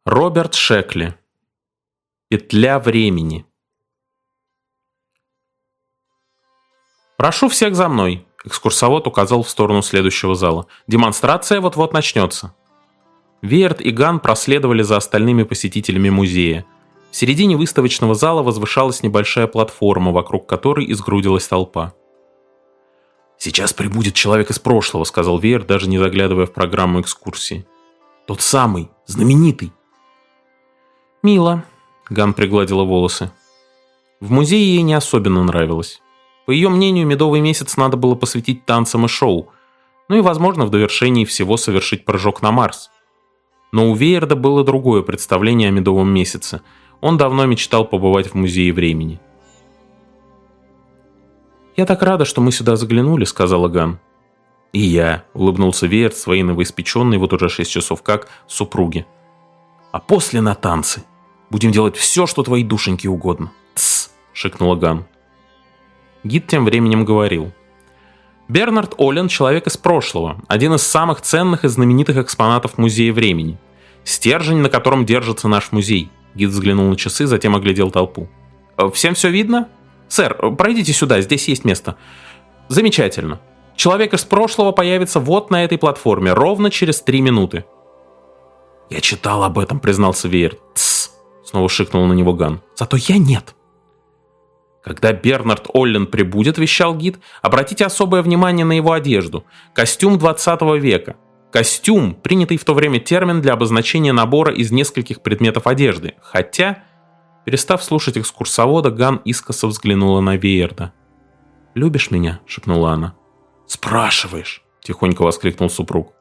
Роберт Шекли. Петля времени. «Прошу всех за мной», — экскурсовод указал в сторону следующего зала. «Демонстрация вот-вот начнется». Веерт и Ган проследовали за остальными посетителями музея. В середине выставочного зала возвышалась небольшая платформа, вокруг которой изгрудилась толпа. «Сейчас прибудет человек из прошлого», — сказал Веерт, даже не заглядывая в программу экскурсии. «Тот самый, знаменитый». «Мило», — Ган пригладила волосы. В музее ей не особенно нравилось. По ее мнению, медовый месяц надо было посвятить танцам и шоу, ну и, возможно, в довершении всего совершить прыжок на Марс. Но у Веерда было другое представление о медовом месяце. Он давно мечтал побывать в музее времени. «Я так рада, что мы сюда заглянули», — сказала Ган. «И я», — улыбнулся Веерд своей новоиспеченной, вот уже 6 часов как, супруге. «А после на танцы. Будем делать все, что твоей душеньке угодно». «Тсс», — шикнула Ган. Гид тем временем говорил. Бернард Оллен – человек из прошлого, один из самых ценных и знаменитых экспонатов Музея времени. Стержень, на котором держится наш музей. Гид взглянул на часы, затем оглядел толпу. «Всем все видно? Сэр, пройдите сюда, здесь есть место». «Замечательно. Человек из прошлого появится вот на этой платформе, ровно через 3 минуты». «Я читал об этом», — признался Веерт. «Тссс», — снова шикнул на него Ган. «Зато я нет». «Когда Бернард Оллен прибудет, — вещал гид, — обратите особое внимание на его одежду. Костюм 20 века. Костюм — принятый в то время термин для обозначения набора из нескольких предметов одежды. Хотя...» Перестав слушать экскурсовода, Ган искоса взглянула на Веерда. «Любишь меня?» — шепнула она. «Спрашиваешь!» — тихонько воскликнул супруг.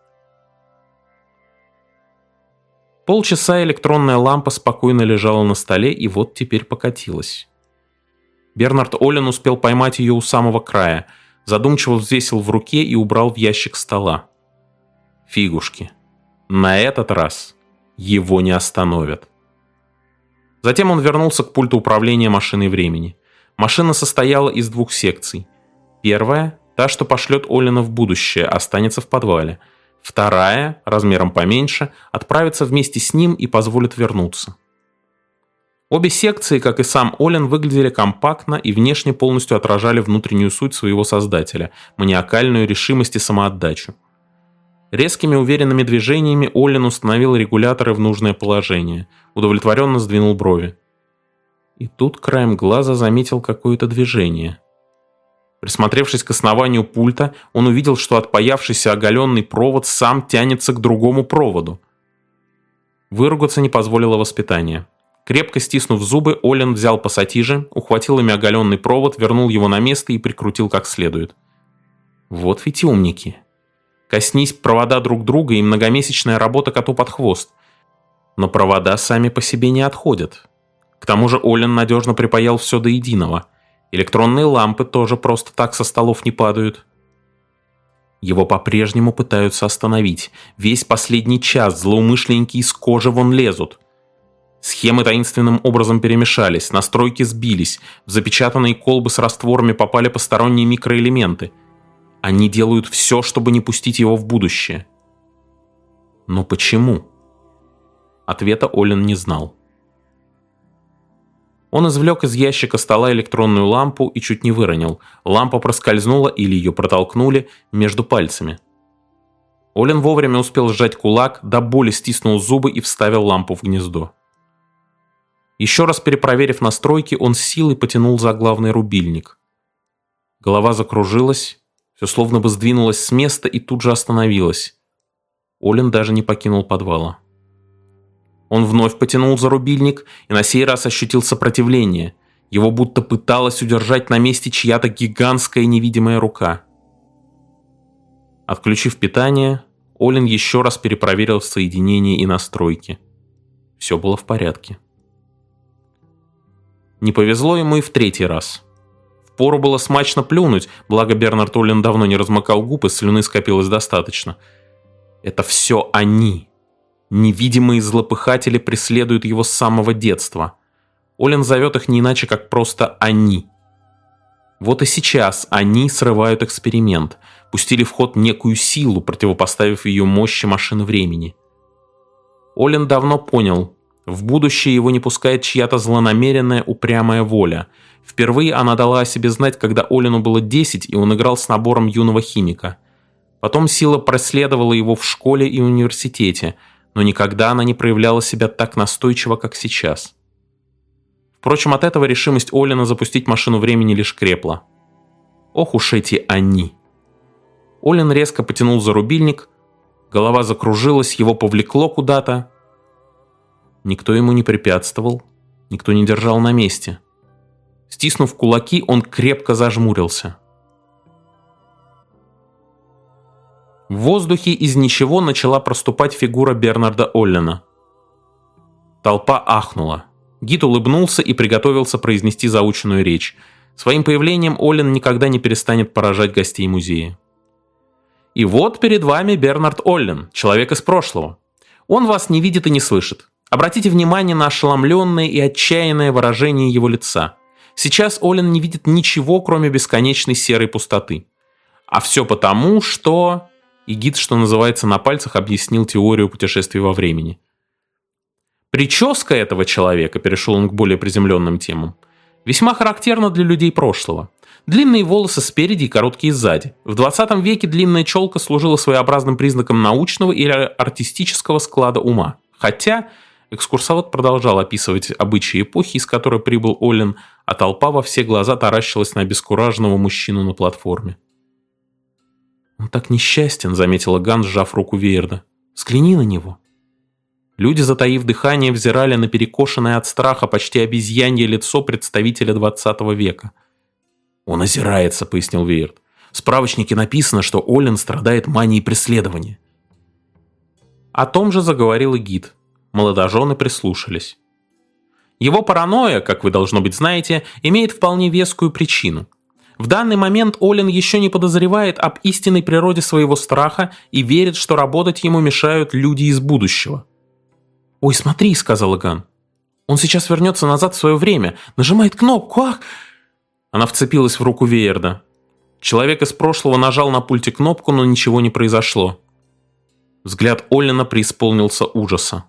Полчаса электронная лампа спокойно лежала на столе и вот теперь покатилась. Бернард Оллен успел поймать ее у самого края, задумчиво взвесил в руке и убрал в ящик стола. Фигушки. На этот раз его не остановят. Затем он вернулся к пульту управления машиной времени. Машина состояла из 2 секций. Первая, та, что пошлет Оллена в будущее, останется в подвале. Вторая, размером поменьше, отправится вместе с ним и позволит вернуться. Обе секции, как и сам Оллен, выглядели компактно и внешне полностью отражали внутреннюю суть своего создателя, маниакальную решимость и самоотдачу. Резкими уверенными движениями Оллен установил регуляторы в нужное положение, удовлетворенно сдвинул брови. И тут краем глаза заметил какое-то движение. Присмотревшись к основанию пульта, он увидел, что отпаявшийся оголенный провод сам тянется к другому проводу. Выругаться не позволило воспитание. Крепко стиснув зубы, Оллен взял пассатижи, ухватил ими оголенный провод, вернул его на место и прикрутил как следует. Вот ведь умники. Коснись провода друг друга, и многомесячная работа коту под хвост. Но провода сами по себе не отходят. К тому же Оллен надежно припаял все до единого. Электронные лампы тоже просто так со столов не падают. Его по-прежнему пытаются остановить. Весь последний час злоумышленники из кожи вон лезут. Схемы таинственным образом перемешались, настройки сбились, в запечатанные колбы с растворами попали посторонние микроэлементы. Они делают все, чтобы не пустить его в будущее. Но почему? Ответа Оллен не знал. Он извлек из ящика стола электронную лампу и чуть не выронил. Лампа проскользнула или ее протолкнули между пальцами. Оллен вовремя успел сжать кулак, до боли стиснул зубы и вставил лампу в гнездо. Еще раз перепроверив настройки, он с силой потянул за главный рубильник. Голова закружилась, все словно бы сдвинулось с места и тут же остановилось. Оллен даже не покинул подвала. Он вновь потянул за рубильник и на сей раз ощутил сопротивление. Его будто пыталась удержать на месте чья-то гигантская невидимая рука. Отключив питание, Оллен еще раз перепроверил соединение и настройки. Все было в порядке. Не повезло ему и в 3-й раз. Впору было смачно плюнуть, благо Бернард Оллен давно не размыкал губ, и слюны скопилось достаточно. Это все они. Невидимые злопыхатели преследуют его с самого детства. Оллен зовет их не иначе, как просто «они». Вот и сейчас они срывают эксперимент, пустили в ход некую силу, противопоставив ее мощи машины времени. Оллен давно понял, В будущее его не пускает чья-то злонамеренная, упрямая воля. Впервые она дала о себе знать, когда Олену было 10, и он играл с набором юного химика. Потом сила преследовала его в школе и университете, но никогда она не проявляла себя так настойчиво, как сейчас. Впрочем, от этого решимость Олена запустить машину времени лишь крепла. Ох уж эти они! Олен резко потянул за рубильник, голова закружилась, его повлекло куда-то. Никто ему не препятствовал, никто не держал на месте. Стиснув кулаки, он крепко зажмурился. В воздухе из ничего начала проступать фигура Бернарда Оллена. Толпа ахнула. Гид улыбнулся и приготовился произнести заученную речь. Своим появлением Оллен никогда не перестанет поражать гостей музея. И вот перед вами Бернард Оллен, человек из прошлого. Он вас не видит и не слышит. Обратите внимание на ошеломленное и отчаянное выражение его лица. Сейчас Олен не видит ничего, кроме бесконечной серой пустоты. А все потому, что... И гид, что называется, на пальцах объяснил теорию путешествий во времени. Прическа этого человека, перешел он к более приземленным темам, весьма характерна для людей прошлого. Длинные волосы спереди и короткие сзади. В 20 веке длинная челка служила своеобразным признаком научного или артистического склада ума. Хотя... Экскурсовод продолжал описывать обычаи эпохи, из которой прибыл Оллен, а толпа во все глаза таращилась на обескураженного мужчину на платформе. «Он так несчастен», — заметила Ган, сжав руку Веерда. «Взгляни на него». Люди, затаив дыхание, взирали на перекошенное от страха почти обезьянье лицо представителя 20 века. «Он озирается», — пояснил Веерд. «В справочнике написано, что Оллен страдает манией преследования». О том же заговорил и гид. Молодожены прислушались. Его паранойя, как вы, должно быть, знаете, имеет вполне вескую причину. В данный момент Олен еще не подозревает об истинной природе своего страха и верит, что работать ему мешают люди из будущего. «Ой, смотри», — сказала Ган. «Он сейчас вернется назад в свое время, нажимает кнопку, ах!» Она вцепилась в руку Веерда. Человек из прошлого нажал на пульте кнопку, но ничего не произошло. Взгляд Оллена преисполнился ужаса.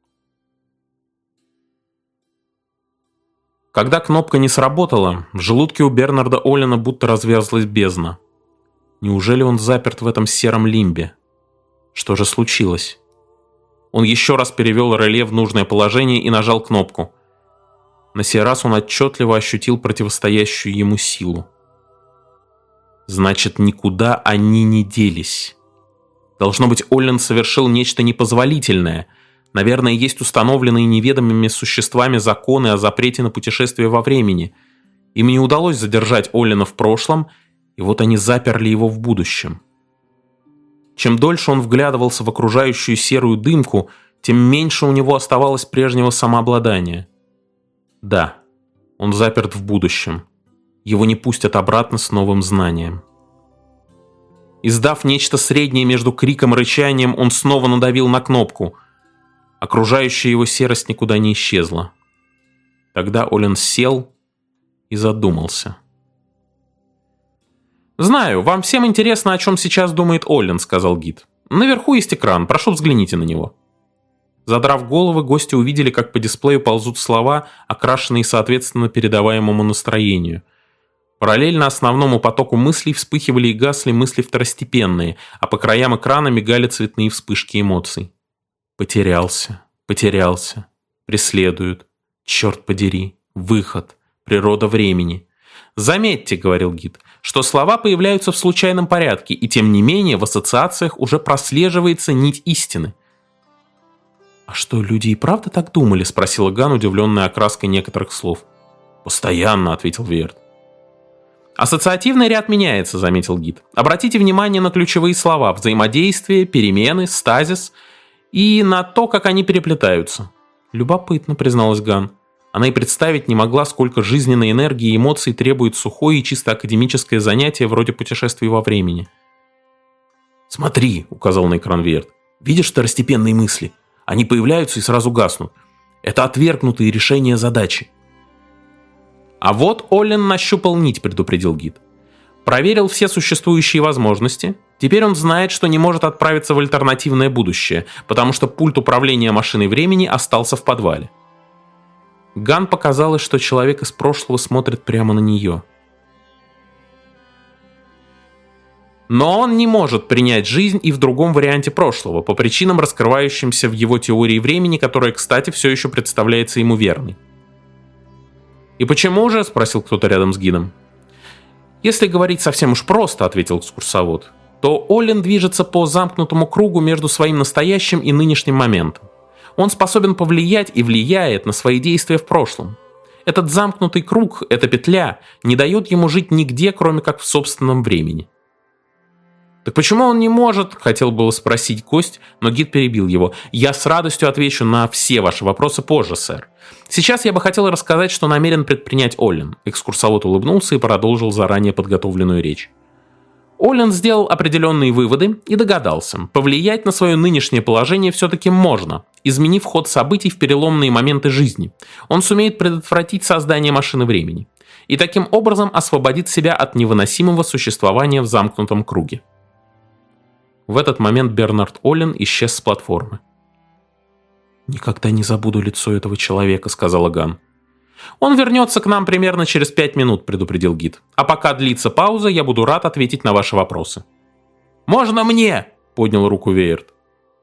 Когда кнопка не сработала, в желудке у Бернарда Оллена будто развязлась бездна. Неужели он заперт в этом сером лимбе? Что же случилось? Он еще раз перевел реле в нужное положение и нажал кнопку. На сей раз он отчетливо ощутил противостоящую ему силу. Значит, никуда они не делись. Должно быть, Оллен совершил нечто непозволительное. Наверное, есть установленные неведомыми существами законы о запрете на путешествие во времени. Им не удалось задержать Оллена в прошлом, и вот они заперли его в будущем. Чем дольше он вглядывался в окружающую серую дымку, тем меньше у него оставалось прежнего самообладания. Да, он заперт в будущем. Его не пустят обратно с новым знанием. Издав нечто среднее между криком и рычанием, он снова надавил на кнопку. Окружающая его серость никуда не исчезла. Тогда Олен сел и задумался. «Знаю, вам всем интересно, о чем сейчас думает Оллен», — сказал гид. «Наверху есть экран, прошу, взгляните на него». Задрав головы, гости увидели, как по дисплею ползут слова, окрашенные соответственно передаваемому настроению. Параллельно основному потоку мыслей вспыхивали и гасли мысли второстепенные, а по краям экрана мигали цветные вспышки эмоций. Потерялся, преследуют, черт подери, выход, природа времени. «Заметьте, — говорил гид, — что слова появляются в случайном порядке, и тем не менее в ассоциациях уже прослеживается нить истины». «А что, люди и правда так думали?» — спросила Ган, удивленная окраской некоторых слов. «Постоянно», — ответил Веерд. «Ассоциативный ряд меняется», — заметил гид. «Обратите внимание на ключевые слова: взаимодействие, перемены, стазис и на то, как они переплетаются». «Любопытно», — призналась Ган. Она и представить не могла, сколько жизненной энергии и эмоций требует сухое и чисто академическое занятие вроде путешествий во времени. «Смотри», — указал на экран Веерд. «Видишь второстепенные мысли? Они появляются и сразу гаснут. Это отвергнутые решения задачи». «А вот Оллен нащупал нить», — предупредил гид. «Проверил все существующие возможности. Теперь он знает, что не может отправиться в альтернативное будущее, потому что пульт управления машиной времени остался в подвале. Ган показалось, что человек из прошлого смотрит прямо на нее. Но он не может принять жизнь и в другом варианте прошлого, по причинам, раскрывающимся в его теории времени, которая, кстати, все еще представляется ему верной. «И почему же?» – спросил кто-то рядом с гидом. «Если говорить совсем уж просто», – ответил экскурсовод, – то Оллен движется по замкнутому кругу между своим настоящим и нынешним моментом. Он способен повлиять и влияет на свои действия в прошлом. Этот замкнутый круг, эта петля, не дает ему жить нигде, кроме как в собственном времени». «Так почему он не может?» – хотел было спросить гость, но гид перебил его. «Я с радостью отвечу на все ваши вопросы позже, сэр. Сейчас я бы хотел рассказать, что намерен предпринять Оллен». Экскурсовод улыбнулся и продолжил заранее подготовленную речь. Оллен сделал определенные выводы и догадался, повлиять на свое нынешнее положение все-таки можно, изменив ход событий в переломные моменты жизни. Он сумеет предотвратить создание машины времени и таким образом освободит себя от невыносимого существования в замкнутом круге. В этот момент Бернард Оллен исчез с платформы. «Никогда не забуду лицо этого человека», — сказала Ган. «Он вернется к нам примерно через 5 минут», — предупредил гид. «А пока длится пауза, я буду рад ответить на ваши вопросы». «Можно мне?» — поднял руку Вейерт.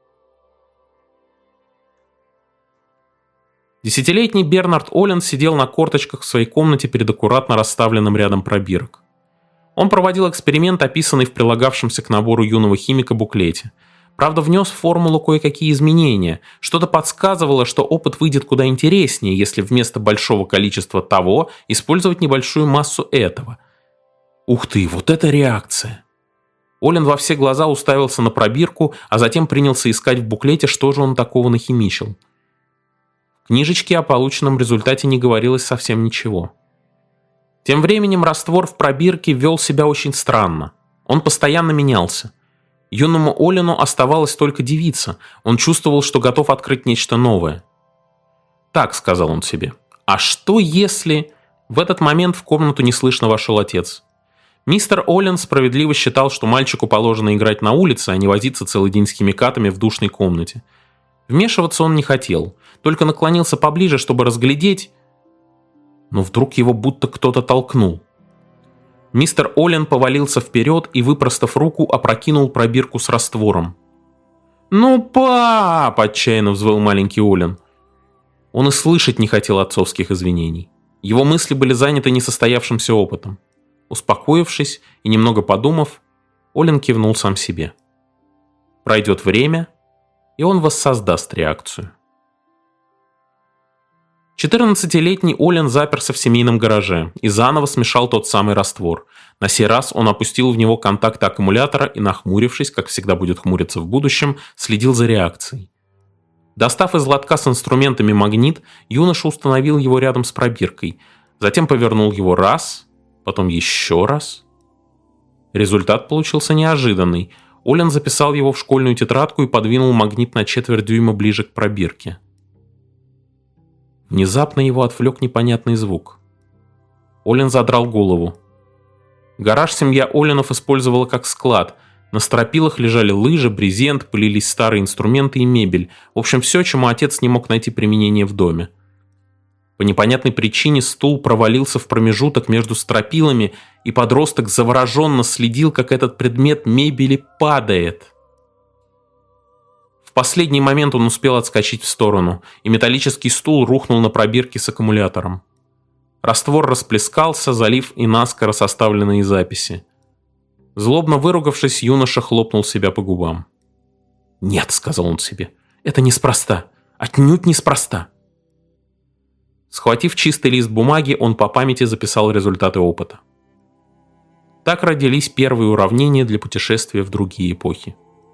Десятилетний Бернард Оллен сидел на корточках в своей комнате перед аккуратно расставленным рядом пробирок. Он проводил эксперимент, описанный в прилагавшемся к набору юного химика буклете. Правда, внес в формулу кое-какие изменения. Что-то подсказывало, что опыт выйдет куда интереснее, если вместо большого количества того использовать небольшую массу этого. Ух ты, вот это реакция! Оллен во все глаза уставился на пробирку, а затем принялся искать в буклете, что же он такого нахимичил. В книжечке о полученном результате не говорилось совсем ничего. Тем временем раствор в пробирке вел себя очень странно. Он постоянно менялся. Юному Оллену оставалось только дивиться. Он чувствовал, что готов открыть нечто новое. «Так», — сказал он себе, — «а что если...» В этот момент в комнату неслышно вошел отец. Мистер Оллен справедливо считал, что мальчику положено играть на улице, а не возиться целый день с химикатами в душной комнате. Вмешиваться он не хотел, только наклонился поближе, чтобы разглядеть... Но вдруг его будто кто-то толкнул. Мистер Оллен повалился вперед и, выпростав руку, опрокинул пробирку с раствором. «Ну, пап!» – отчаянно взвыл маленький Оллен. Он и слышать не хотел отцовских извинений. Его мысли были заняты несостоявшимся опытом. Успокоившись и немного подумав, Оллен кивнул сам себе. Пройдет время, и он воссоздаст реакцию. 14-летний Оллен заперся в семейном гараже и заново смешал тот самый раствор. На сей раз он опустил в него контакты аккумулятора и, нахмурившись, как всегда будет хмуриться в будущем, следил за реакцией. Достав из лотка с инструментами магнит, юноша установил его рядом с пробиркой, затем повернул его раз, потом еще раз. Результат получился неожиданный. Оллен записал его в школьную тетрадку и подвинул магнит на 1/4 дюйма ближе к пробирке. Внезапно его отвлек непонятный звук. Оллен задрал голову. Гараж семья Олленов использовала как склад. На стропилах лежали лыжи, брезент, пылились старые инструменты и мебель. В общем, все, чему отец не мог найти применение в доме. По непонятной причине стул провалился в промежуток между стропилами, и подросток завороженно следил, как этот предмет мебели падает. В последний момент он успел отскочить в сторону, и металлический стул рухнул на пробирке с аккумулятором. Раствор расплескался, залив и наскоро составленные записи. Злобно выругавшись, юноша хлопнул себя по губам. «Нет», — сказал он себе, — «это неспроста, отнюдь неспроста». Схватив чистый лист бумаги, он по памяти записал результаты опыта. Так родились первые уравнения для путешествия в другие эпохи.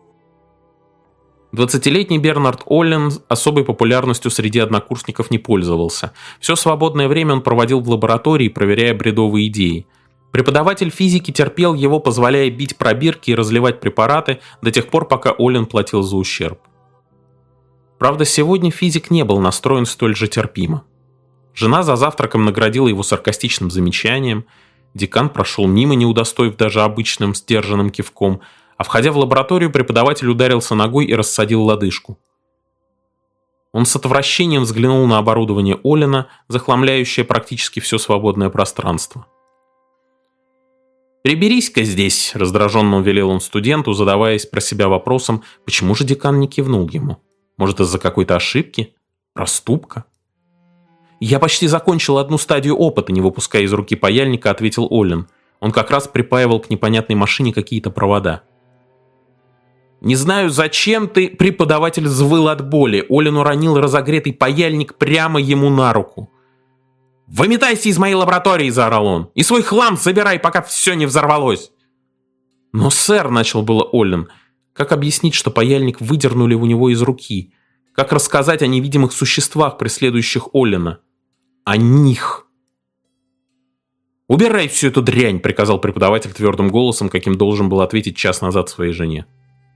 20-летний Бернард Оллен особой популярностью среди однокурсников не пользовался. Все свободное время он проводил в лаборатории, проверяя бредовые идеи. Преподаватель физики терпел его, позволяя бить пробирки и разливать препараты до тех пор, пока Оллен платил за ущерб. Правда, сегодня физик не был настроен столь же терпимо. Жена за завтраком наградила его саркастичным замечанием, декан прошел мимо, не удостоив даже обычным сдержанным кивком, А входя в лабораторию, преподаватель ударился ногой и рассадил лодыжку. Он с отвращением взглянул на оборудование Оллена, захламляющее практически все свободное пространство. «Приберись-ка здесь», — раздраженно велел он студенту, задаваясь про себя вопросом, почему же декан не кивнул ему. Может, из-за какой-то ошибки? Проступка? «Я почти закончил одну стадию опыта», — не выпуская из руки паяльника, ответил Оллен. Он как раз припаивал к непонятной машине какие-то провода. «Не знаю, зачем ты...» — преподаватель взвыл от боли. Оллен уронил разогретый паяльник прямо ему на руку. «Выметайся из моей лаборатории!» — заорал он. «И свой хлам забирай, пока все не взорвалось!» «Но, сэр», — начал было Оллен, — как объяснить, что паяльник выдернули у него из руки? Как рассказать о невидимых существах, преследующих Оллена? О них! «Убирай всю эту дрянь!» — приказал преподаватель твердым голосом, каким должен был ответить час назад своей жене.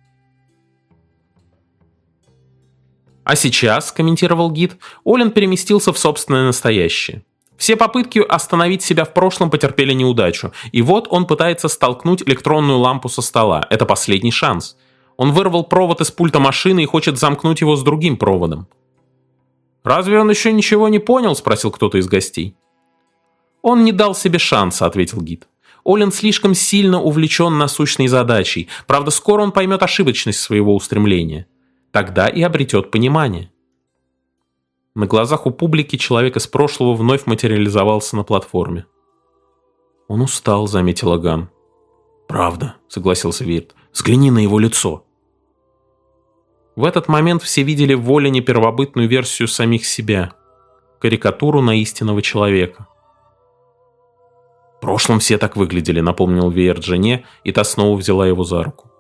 «А сейчас», — комментировал гид, — Оллен переместился в собственное настоящее. Все попытки остановить себя в прошлом потерпели неудачу, и вот он пытается столкнуть электронную лампу со стола. Это последний шанс. Он вырвал провод из пульта машины и хочет замкнуть его с другим проводом. «Разве он еще ничего не понял?» — спросил кто-то из гостей. «Он не дал себе шанса», — ответил гид. «Оллен слишком сильно увлечен насущной задачей. Правда, скоро он поймет ошибочность своего устремления. Тогда и обретет понимание». На глазах у публики человек из прошлого вновь материализовался на платформе. «Он устал», — заметила Ган. «Правда», — согласился Вирт. «Взгляни на его лицо». В этот момент все видели в Оллене первобытную версию самих себя, карикатуру на истинного человека. «В прошлом все так выглядели», — напомнил Веерт жене, и та снова взяла его за руку.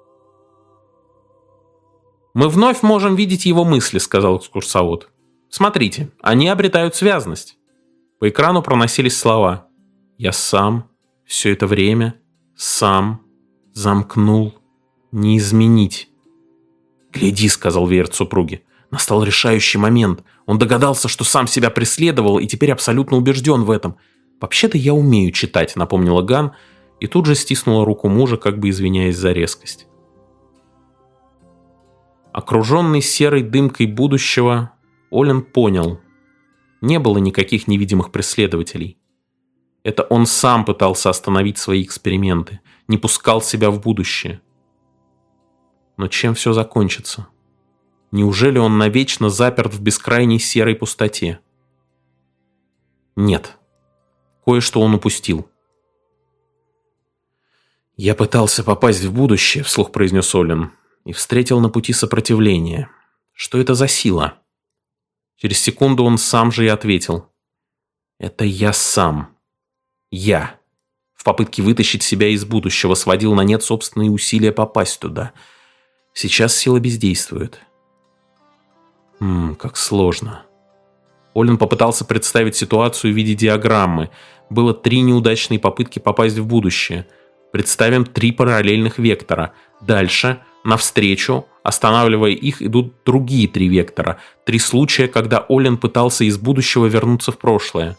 «Мы вновь можем видеть его мысли», — сказал экскурсовод. «Смотрите, они обретают связность». По экрану проносились слова: «Я сам, все это время, сам, замкнул, не изменить». «Гляди», — сказал Веерт супруге, — «настал решающий момент. Он догадался, что сам себя преследовал, и теперь абсолютно убежден в этом. Вообще-то я умею читать», — напомнила Ган, и тут же стиснула руку мужа, как бы извиняясь за резкость. Окруженный серой дымкой будущего, Оллен понял, не было никаких невидимых преследователей. Это он сам пытался остановить свои эксперименты, не пускал себя в будущее. Но чем все закончится? Неужели он навечно заперт в бескрайней серой пустоте? Нет. Кое-что он упустил. «Я пытался попасть в будущее», — вслух произнес Оллен, и встретил на пути сопротивление. Что это за сила? Через секунду он сам же и ответил. «Это я сам. Я». В попытке вытащить себя из будущего сводил на нет собственные усилия попасть туда. Сейчас сила бездействует. Как сложно. Оллен попытался представить ситуацию в виде диаграммы. Было 3 неудачные попытки попасть в будущее. Представим 3 параллельных вектора. Дальше, навстречу, останавливая их, идут другие 3 вектора. 3 случая, когда Оллен пытался из будущего вернуться в прошлое.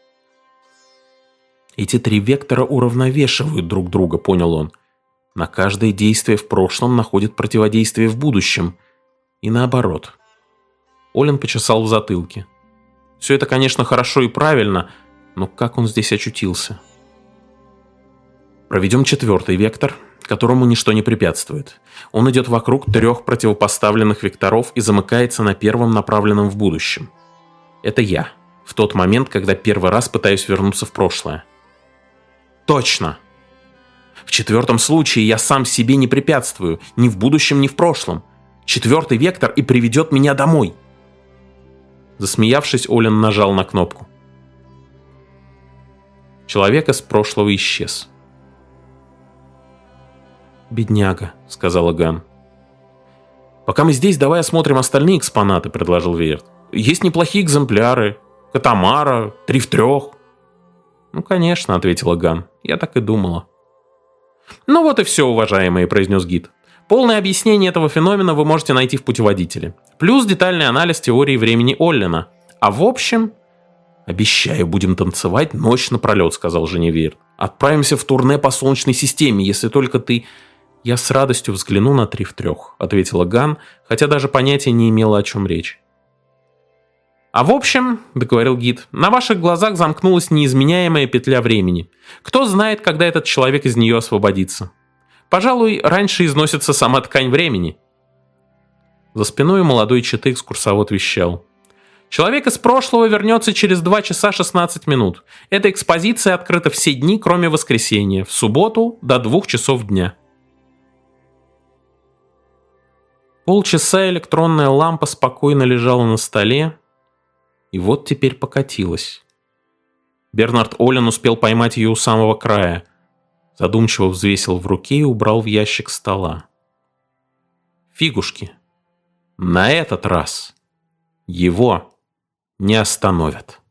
Эти 3 вектора уравновешивают друг друга, понял он. На каждое действие в прошлом находит противодействие в будущем. И наоборот. Оллен почесал в затылке. Все это, конечно, хорошо и правильно, но как он здесь очутился? Проведем 4-й вектор, которому ничто не препятствует. Он идет вокруг 3 противопоставленных векторов и замыкается на первом, направленном в будущем. Это я, в тот момент, когда первый раз пытаюсь вернуться в прошлое. Точно! В 4-м случае я сам себе не препятствую, ни в будущем, ни в прошлом. 4-й вектор и приведет меня домой. Засмеявшись, Оллен нажал на кнопку. Человек из прошлого исчез. «Бедняга», — сказала Ган. «Пока мы здесь, давай осмотрим остальные экспонаты», — предложил Веерт. «Есть неплохие экземпляры. Катамара, 3 в 3». «Ну, конечно», — ответила Ган. «Я так и думала». «Ну вот и все, уважаемые», — произнес гид. «Полное объяснение этого феномена вы можете найти в путеводителе. Плюс детальный анализ теории времени Оллена. А в общем...» «Обещаю, будем танцевать ночь напролет», — сказал жене Веерт. «Отправимся в турне по Солнечной системе, если только ты...» «Я с радостью взгляну на 3 в 3», — ответила Ган, хотя даже понятия не имела, о чем речь. «А в общем, — договорил гид, — на ваших глазах замкнулась неизменяемая петля времени. Кто знает, когда этот человек из нее освободится. Пожалуй, раньше износится сама ткань времени». За спиной у молодой четы экскурсовод вещал: «Человек из прошлого вернется через 2 часа 16 минут. Эта экспозиция открыта все дни, кроме воскресенья, в субботу до 2 часов дня». Полчаса электронная лампа спокойно лежала на столе, и вот теперь покатилась. Бернард Оллен успел поймать ее у самого края, задумчиво взвесил в руке и убрал в ящик стола. Фигушки. На этот раз его не остановят.